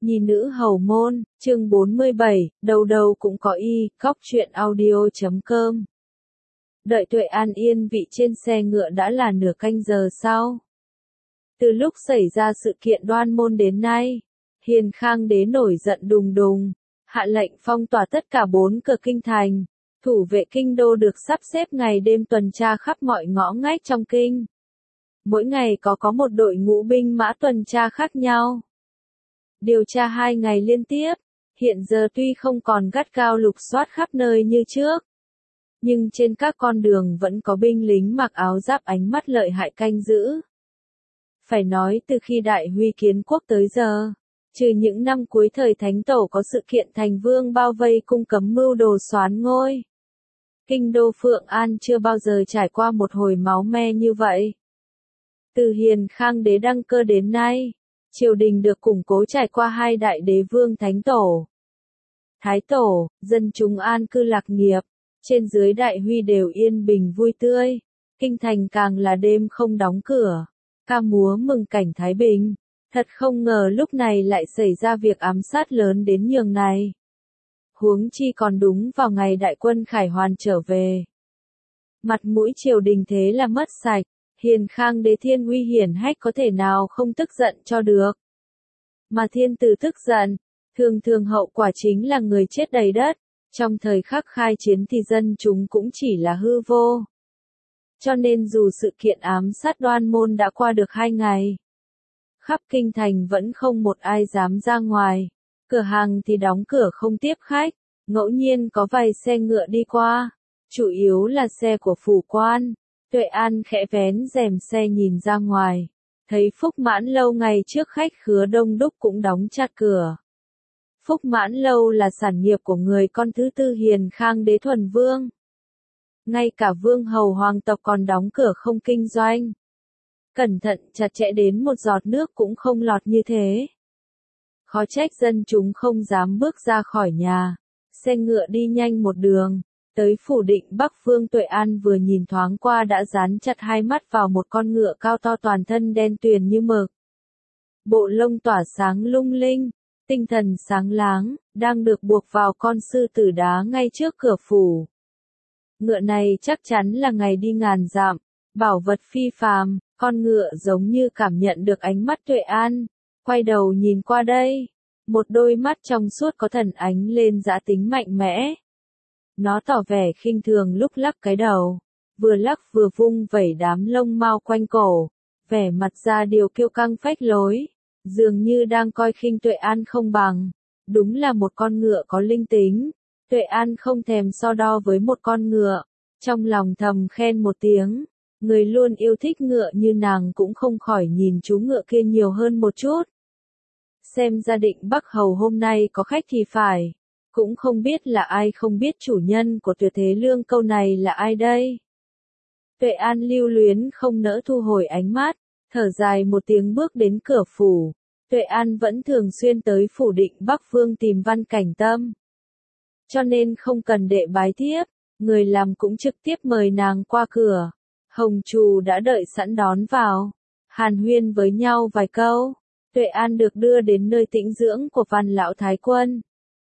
Nhi nữ hầu môn, chương 47, đầu đầu cũng có y, góc truyện audio.com. Đợi Tuệ An yên vị trên xe ngựa đã là nửa canh giờ sau. Từ lúc xảy ra sự kiện Đoan Môn đến nay, Hiền Khang đế nổi giận đùng đùng, hạ lệnh phong tỏa tất cả 4 cửa kinh thành, thủ vệ kinh đô được sắp xếp ngày đêm tuần tra khắp mọi ngõ ngách trong kinh. Mỗi ngày có một đội ngũ binh mã tuần tra khác nhau. Điều tra 2 ngày liên tiếp, hiện giờ tuy không còn gắt gao lục soát khắp nơi như trước, nhưng trên các con đường vẫn có binh lính mặc áo giáp ánh mắt lợi hại canh giữ. Phải nói từ khi Đại Huy kiến quốc tới giờ, trừ những năm cuối thời Thánh Tổ có sự kiện thành vương bao vây cung cấm mưu đồ soán ngôi, kinh đô Phượng An chưa bao giờ trải qua một hồi máu me như vậy. Từ Hiền Khang đế đăng cơ đến nay, triều đình được củng cố trải qua 2 đại đế vương Thánh Tổ, Thái Tổ, dân chúng an cư lạc nghiệp, trên dưới Đại Huy đều yên bình vui tươi, kinh thành càng là đêm không đóng cửa, ca múa mừng cảnh thái bình. Thật không ngờ lúc này lại xảy ra việc ám sát lớn đến nhường này. Huống chi còn đúng vào ngày đại quân khải hoàn trở về. Mặt mũi triều đình thế là mất sạch, Hiền Khang đế thiên uy hiển hách có thể nào không tức giận cho được. Mà thiên tử tức giận, thường hậu quả chính là người chết đầy đất, trong thời khắc khai chiến thì dân chúng cũng chỉ là hư vô. Cho nên dù sự kiện ám sát Đoan Môn đã qua được 2 ngày, khắp kinh thành vẫn không một ai dám ra ngoài, cửa hàng thì đóng cửa không tiếp khách, ngẫu nhiên có vài xe ngựa đi qua, chủ yếu là xe của phủ quan. Tuệ An khẽ vén rèm xe nhìn ra ngoài, thấy Phúc Mãn Lâu ngày trước khách khứa đông đúc cũng đóng chặt cửa. Phúc Mãn Lâu là sản nghiệp của người con thứ tư Hiền Khang đế thuần vương. Ngay cả vương hầu hoàng tộc còn đóng cửa không kinh doanh. Cẩn thận chặt chẽ đến một giọt nước cũng không lọt như thế. Khó trách dân chúng không dám bước ra khỏi nhà, xe ngựa đi nhanh một đường. Tới phủ định Bắc Vương Tuệ An vừa nhìn thoáng qua đã dán chặt 2 mắt vào một con ngựa cao to toàn thân đen tuyền như mực. Bộ lông tỏa sáng lung linh, tinh thần sáng láng, đang được buộc vào con sư tử đá ngay trước cửa phủ. Ngựa này chắc chắn là ngày đi ngàn dặm, bảo vật phi phàm, con ngựa giống như cảm nhận được ánh mắt Tuệ An, quay đầu nhìn qua đây, một đôi mắt trong suốt có thần ánh lên dã tính mạnh mẽ. Nó tỏ vẻ khinh thường lúc lắc cái đầu, vừa lắc vừa vung vẩy đám lông mao quanh cổ, vẻ mặt ra điều kiêu căng phách lối, dường như đang coi khinh Tuệ An không bằng. Đúng là một con ngựa có linh tính, Tuệ An không thèm so đo với một con ngựa, trong lòng thầm khen một tiếng, người luôn yêu thích ngựa như nàng cũng không khỏi nhìn chú ngựa kia nhiều hơn một chút. Xem gia định Bắc Hầu hôm nay có khách thì phải. Cũng không biết là ai không biết chủ nhân của Tuyệt Thế Lương câu này là ai đây. Tuệ An lưu luyến không nỡ thu hồi ánh mắt, thở dài một tiếng bước đến cửa phủ. Tuệ An vẫn thường xuyên tới phủ định Bắc Vương tìm Văn Cảnh Tâm. Cho nên không cần đệ bái thiếp, người làm cũng trực tiếp mời nàng qua cửa. Hồng Trù đã đợi sẵn đón vào, hàn huyên với nhau vài câu. Tuệ An được đưa đến nơi tĩnh dưỡng của Văn Lão Thái Quân.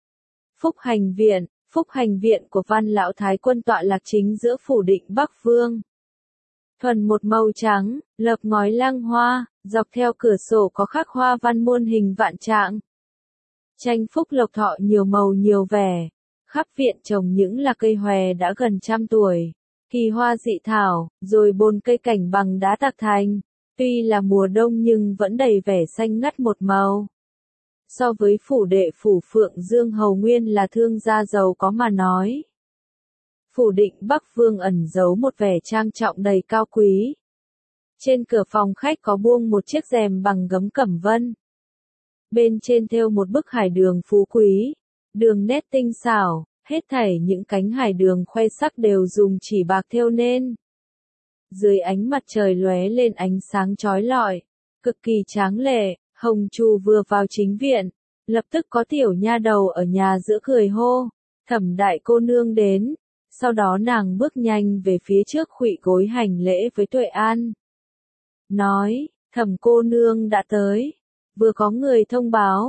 Phúc hành viện của Văn Lão Thái Quân tọa lạc chính giữa phủ định Bắc Vương. Thuần một màu trắng, lợp ngói lăng hoa, dọc theo cửa sổ có khắc hoa văn muôn hình vạn trạng. Tranh phúc lộc thọ nhiều màu nhiều vẻ, khắp viện trồng những là cây hòe đã gần 100 tuổi, kỳ hoa dị thảo, rồi 4 cây cảnh bằng đá tạc thành, tuy là mùa đông nhưng vẫn đầy vẻ xanh ngắt một màu. So với phủ đệ phủ Phượng Dương hầu nguyên là thương gia giàu có mà nói, phủ định Bắc Vương ẩn giấu một vẻ trang trọng đầy cao quý. Trên cửa phòng khách có buông một chiếc rèm bằng gấm cẩm vân. Bên trên thêu một bức hải đường phú quý, đường nét tinh xảo, hết thảy những cánh hải đường khoe sắc đều dùng chỉ bạc thêu nên. Dưới ánh mặt trời lóe lên ánh sáng chói lọi, cực kỳ tráng lệ. Hồng Trù vừa vào chính viện, lập tức có tiểu nha đầu ở nhà giữa cười hô, Thẩm đại cô nương đến, sau đó nàng bước nhanh về phía trước khuỵu gối hành lễ với Tuệ An. Nói, Thẩm cô nương đã tới, vừa có người thông báo,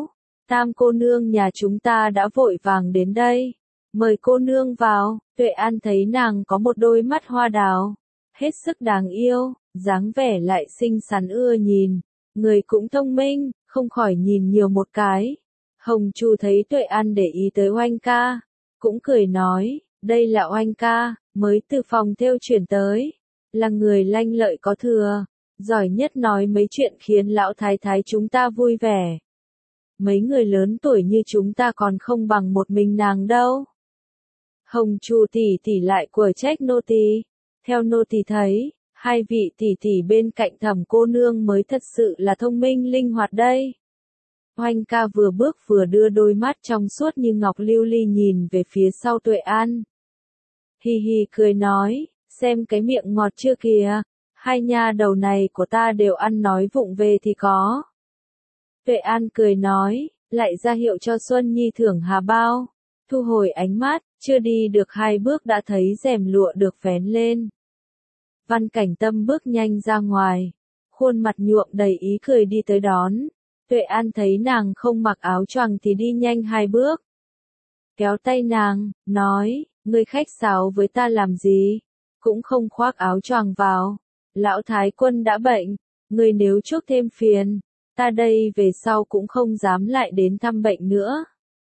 Tam cô nương nhà chúng ta đã vội vàng đến đây. Mời cô nương vào. Tuệ An thấy nàng có một đôi mắt hoa đào, hết sức đáng yêu, dáng vẻ lại xinh xắn ưa nhìn, người cũng thông minh, không khỏi nhìn nhiều một cái. Hồng Chu thấy Tuệ An để ý tới Oanh ca, cũng cười nói, đây là Oanh ca, mới từ phòng thêu chuyển tới, là người lanh lợi có thừa, giỏi nhất nói mấy chuyện khiến lão thái thái chúng ta vui vẻ. Mấy người lớn tuổi như chúng ta còn không bằng một mình nàng đâu. Hồng Chu tỷ tỷ lại của trách nô tỳ. Theo nô tỳ thấy, hai vị tỷ tỷ bên cạnh Thẩm cô nương mới thật sự là thông minh linh hoạt đây. Oanh ca vừa bước vừa đưa đôi mắt trong suốt như ngọc lưu ly nhìn về phía sau Tuệ An. Hi hi cười nói, xem cái miệng ngọt chưa kìa, hai nha đầu này của ta đều ăn nói vụng về thì có. Tuệ An cười nói, lại ra hiệu cho Xuân Nhi thưởng hà bao. Thu hồi ánh mắt, chưa đi được 2 bước đã thấy rèm lụa được vén lên. Văn Cảnh Tâm bước nhanh ra ngoài, khuôn mặt nhuộm đầy ý cười đi tới đón. Tuệ An thấy nàng không mặc áo choàng thì đi nhanh 2 bước. Kéo tay nàng, nói, ngươi khách sáo với ta làm gì? Cũng không khoác áo choàng vào. Lão Thái Quân đã bệnh, ngươi nếu chuốc thêm phiền, ta đây về sau cũng không dám lại đến thăm bệnh nữa.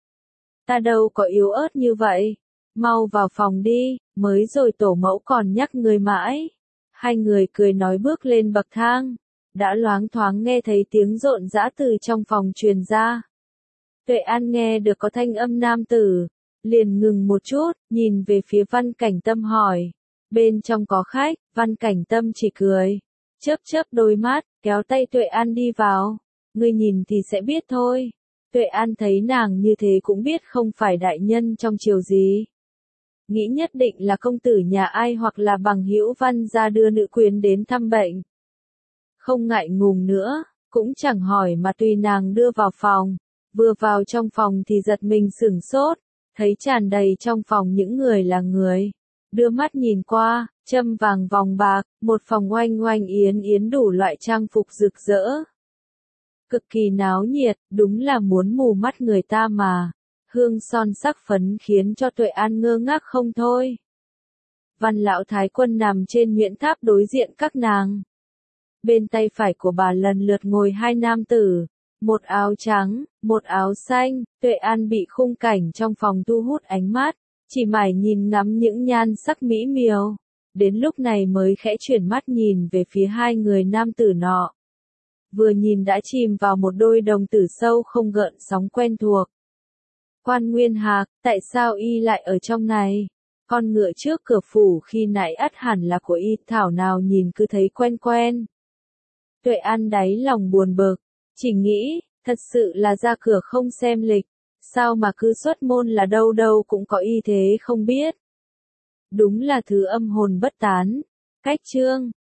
Ta đâu có yếu ớt như vậy. Mau vào phòng đi, mới rồi tổ mẫu còn nhắc người mãi. Hai người cười nói bước lên bậc thang. Đã loáng thoáng nghe thấy tiếng rộn rã từ trong phòng truyền ra. Tuệ An nghe được có thanh âm nam tử, liền ngừng một chút, nhìn về phía Văn Cảnh Tâm hỏi. Bên trong có khách, Văn Cảnh Tâm chỉ cười, chớp chớp đôi mắt, kéo tay Tuệ An đi vào. Ngươi nhìn thì sẽ biết thôi. Tuệ An thấy nàng như thế cũng biết không phải đại nhân trong triều gì. Nghĩ nhất định là công tử nhà ai hoặc là bằng hữu Văn gia đưa nữ quyến đến thăm bệnh. Không ngại ngùng nữa, cũng chẳng hỏi mà tùy nàng đưa vào phòng. Vừa vào trong phòng thì giật mình sửng sốt, thấy tràn đầy trong phòng những người là người. Đưa mắt nhìn qua, châm vàng vòng bạc, một phòng oanh oanh yến yến đủ loại trang phục rực rỡ. Cực kỳ náo nhiệt, đúng là muốn mù mắt người ta mà. Hương son sắc phấn khiến cho Tuệ An ngơ ngác không thôi. Văn lão thái quân nằm trên nhuyễn tháp đối diện các nàng. Bên tay phải của bà lần lượt ngồi 2 nam tử, một áo trắng, một áo xanh. Tuệ An bị khung cảnh trong phòng thu hút ánh mắt, chỉ mải nhìn ngắm những nhan sắc mỹ miều. Đến lúc này mới khẽ chuyển mắt nhìn về phía 2 người nam tử nọ. Vừa nhìn đã chìm vào một đôi đồng tử sâu không gợn sóng quen thuộc. Quan Nguyên Hạc, tại sao y lại ở trong này? Con ngựa trước cửa phủ khi nãy ắt hẳn là của y, thảo nào nhìn cứ thấy quen quen. Tuệ An đáy lòng buồn bực, chỉ nghĩ, thật sự là ra cửa không xem lịch, sao mà cứ xuất môn là đâu đâu cũng có y thế không biết. Đúng là thứ âm hồn bất tán. Cách chương